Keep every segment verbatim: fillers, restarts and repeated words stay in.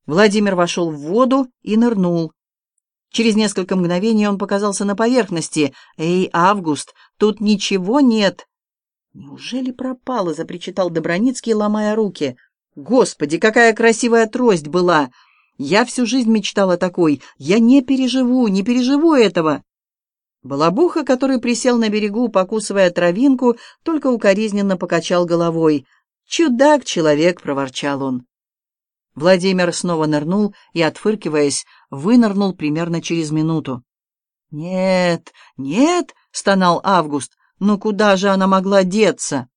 Владимир вошел в воду и нырнул. Через несколько мгновений он показался на поверхности. «Эй, Август, тут ничего нет!» «Неужели пропало?» — запричитал Добраницкий, ломая руки. «Господи, какая красивая трость была! Я всю жизнь мечтала такой. Я не переживу, не переживу этого!» Балабуха, который присел на берегу, покусывая травинку, только укоризненно покачал головой. «Чудак-человек!» — проворчал он. Владимир снова нырнул и, отфыркиваясь, вынырнул примерно через минуту. «Нет, нет!» — стонал Август. «Ну куда же она могла деться?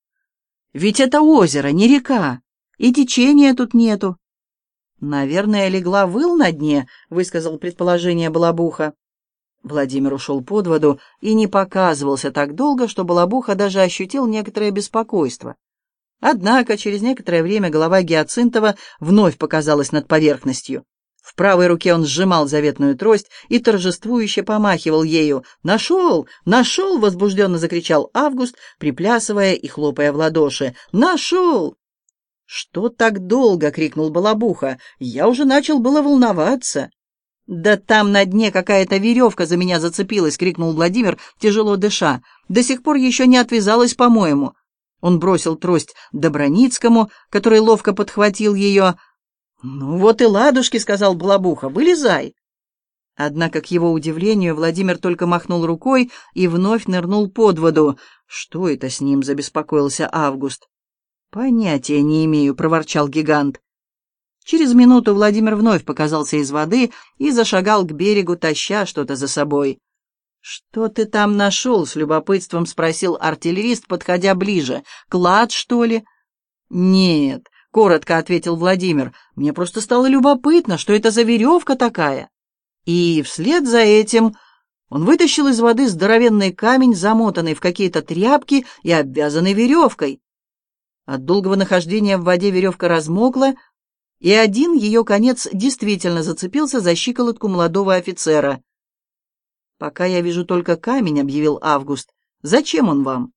Ведь это озеро, не река, и течения тут нету». «Наверное, легла выл на дне», — высказал предположение Балабуха. Владимир ушел под воду и не показывался так долго, что Балабуха даже ощутил некоторое беспокойство. Однако через некоторое время голова Гиацинтова вновь показалась над поверхностью. В правой руке он сжимал заветную трость и торжествующе помахивал ею. «Нашел! Нашел!» — возбужденно закричал Август, приплясывая и хлопая в ладоши. «Нашел!» «Что так долго?» — крикнул Балабуха. «Я уже начал было волноваться». «Да там на дне какая-то веревка за меня зацепилась!» — крикнул Владимир, тяжело дыша. «До сих пор еще не отвязалась, по-моему». Он бросил трость Добраницкому, который ловко подхватил ее. «Ну вот и ладушки», — сказал Балабуха, — «вылезай». Однако, к его удивлению, Владимир только махнул рукой и вновь нырнул под воду. «Что это с ним?» — забеспокоился Август. «Понятия не имею», — проворчал гигант. Через минуту Владимир вновь показался из воды и зашагал к берегу, таща что-то за собой. «Что ты там нашел?» — с любопытством спросил артиллерист, подходя ближе. «Клад, что ли?» «Нет», — коротко ответил Владимир. «Мне просто стало любопытно, что это за веревка такая». И вслед за этим он вытащил из воды здоровенный камень, замотанный в какие-то тряпки и обвязанный веревкой. От долгого нахождения в воде веревка размокла, и один ее конец действительно зацепился за щиколотку молодого офицера. «Пока я вижу только камень», — объявил Август. «Зачем он вам?»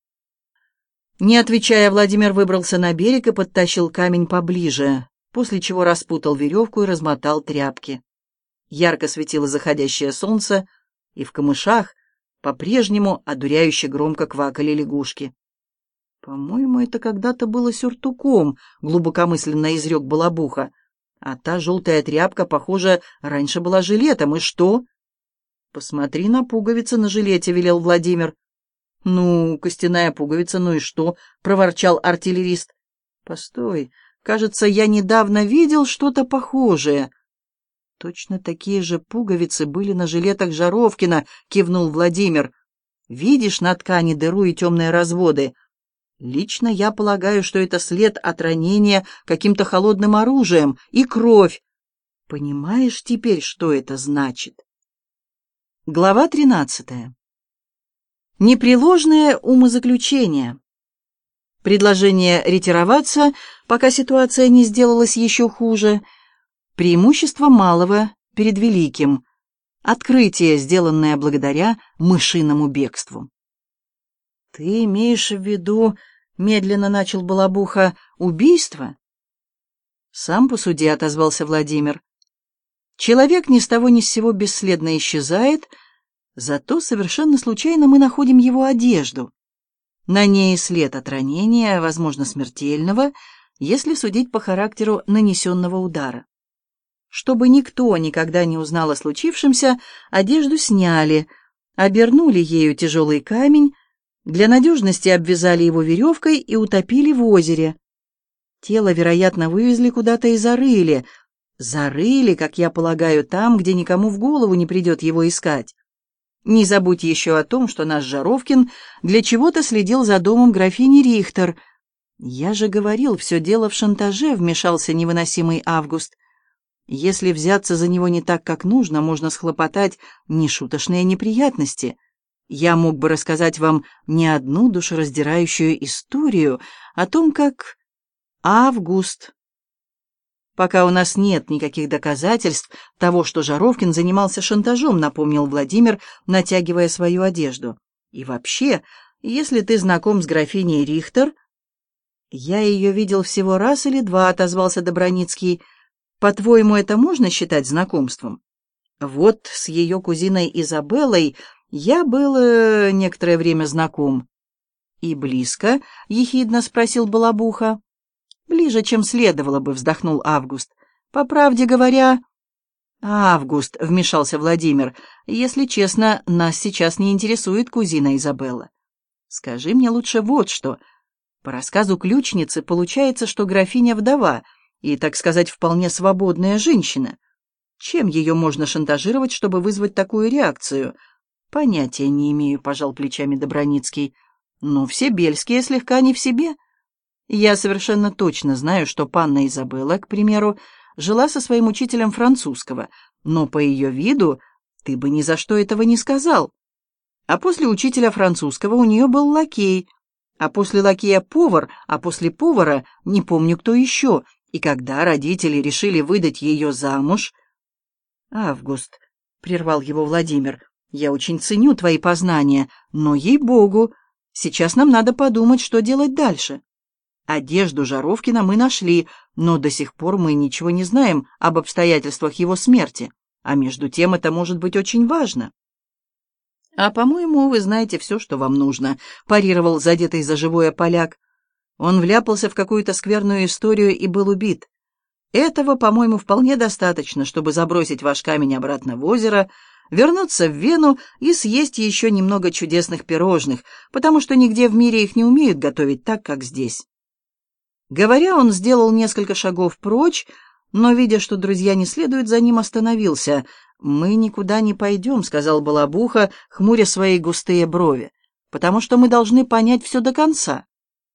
Не отвечая, Владимир выбрался на берег и подтащил камень поближе, после чего распутал веревку и размотал тряпки. Ярко светило заходящее солнце, и в камышах по-прежнему одуряюще громко квакали лягушки. «По-моему, это когда-то было сюртуком», — глубокомысленно изрек Балабуха. «А та желтая тряпка, похоже, раньше была жилетом. И что?» «Посмотри на пуговицы на жилете», — велел Владимир. «Ну, костяная пуговица, ну и что?» — проворчал артиллерист. «Постой, кажется, я недавно видел что-то похожее». «Точно такие же пуговицы были на жилетах Жаровкина», — кивнул Владимир. «Видишь на ткани дыру и темные разводы? Лично я полагаю, что это след от ранения каким-то холодным оружием и кровь. Понимаешь теперь, что это значит?» Глава тринадцатая. Непреложное умозаключение. Предложение ретироваться, пока ситуация не сделалась еще хуже. Преимущество малого перед великим. Открытие, сделанное благодаря мышиному бегству. «Ты имеешь в виду, — медленно начал Балабуха, — убийство?» «Сам посуди», — отозвался Владимир. «Человек ни с того ни с сего бесследно исчезает, зато совершенно случайно мы находим его одежду. На ней след от ранения, возможно, смертельного, если судить по характеру нанесенного удара. Чтобы никто никогда не узнал о случившемся, одежду сняли, обернули ею тяжелый камень, для надежности обвязали его веревкой и утопили в озере. Тело, вероятно, вывезли куда-то и зарыли. Зарыли, как я полагаю, там, где никому в голову не придет его искать. Не забудь еще о том, что наш Жаровкин для чего-то следил за домом графини Рихтер. Я же говорил, все дело в шантаже, вмешался невыносимый Август. Если взяться за него не так, как нужно, можно схлопотать нешуточные неприятности. Я мог бы рассказать вам не одну душераздирающую историю о том, как... Август. «Пока у нас нет никаких доказательств того, что Жаровкин занимался шантажом», — напомнил Владимир, натягивая свою одежду. «И вообще, если ты знаком с графиней Рихтер...» «Я ее видел всего раз или два», — отозвался Добраницкий. По-твоему, это можно считать знакомством? Вот с ее кузиной Изабеллой я был э, некоторое время знаком. «И близко?» — ехидно спросил Балабуха. «Ближе, чем следовало бы», — вздохнул Август. «По правде говоря...» «Август», — вмешался Владимир, — «если честно, нас сейчас не интересует кузина Изабелла. Скажи мне лучше вот что. По рассказу ключницы получается, что графиня вдова и, так сказать, вполне свободная женщина. Чем ее можно шантажировать, чтобы вызвать такую реакцию?» «Понятия не имею», — пожал плечами Доброницкий. «Но все бельские слегка не в себе. Я совершенно точно знаю, что панна Изабелла, к примеру, жила со своим учителем французского, но по ее виду ты бы ни за что этого не сказал. А после учителя французского у нее был лакей, а после лакея повар, а после повара не помню кто еще. И когда родители решили выдать ее замуж...» «Август», — прервал его Владимир, — «я очень ценю твои познания, но, ей-богу, сейчас нам надо подумать, что делать дальше. Одежду Жаровкина мы нашли, но до сих пор мы ничего не знаем об обстоятельствах его смерти, а между тем это может быть очень важно». «А, по-моему, вы знаете все, что вам нужно», — парировал задетый за живое поляк. «Он вляпался в какую-то скверную историю и был убит. Этого, по-моему, вполне достаточно, чтобы забросить ваш камень обратно в озеро, вернуться в Вену и съесть еще немного чудесных пирожных, потому что нигде в мире их не умеют готовить так, как здесь». Говоря, он сделал несколько шагов прочь, но, видя, что друзья не следуют за ним, остановился. «Мы никуда не пойдем», — сказал Балабуха, хмуря свои густые брови, «потому что мы должны понять все до конца».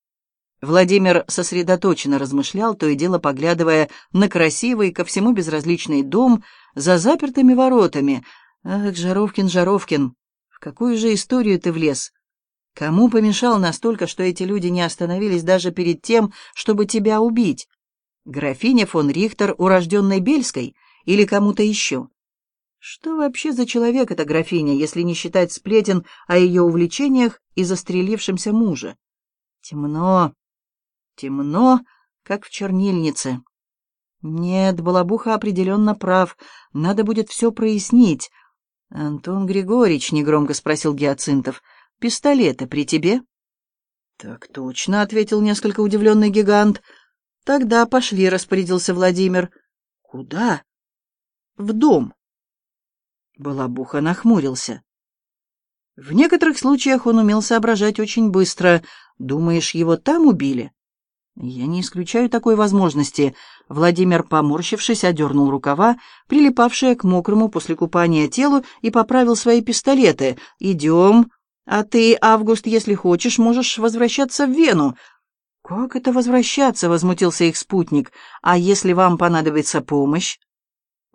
Владимир сосредоточенно размышлял, то и дело поглядывая на красивый, ко всему безразличный дом за запертыми воротами. «Ах, Жаровкин, Жаровкин, в какую же историю ты влез? Кому помешал настолько, что эти люди не остановились даже перед тем, чтобы тебя убить? Графине фон Рихтер, урожденной Бельской, или кому-то еще? Что вообще за человек эта графиня, если не считать сплетен о ее увлечениях и застрелившемся муже? Темно, темно, как в чернильнице. Нет, Балабуха определенно прав, надо будет все прояснить. «Антон Григорьевич», — негромко спросил Гиацинтов, — «пистолеты при тебе?» «Так точно», — ответил несколько удивленный гигант. «Тогда пошли», — распорядился Владимир. «Куда?» «В дом». Балабуха нахмурился. В некоторых случаях он умел соображать очень быстро. «Думаешь, его там убили?» «Я не исключаю такой возможности». Владимир, поморщившись, одернул рукава, прилипавшие к мокрому после купания телу, и поправил свои пистолеты. «Идем. А ты, Август, если хочешь, можешь возвращаться в Вену». «Как это возвращаться?» — возмутился их спутник. «А если вам понадобится помощь?»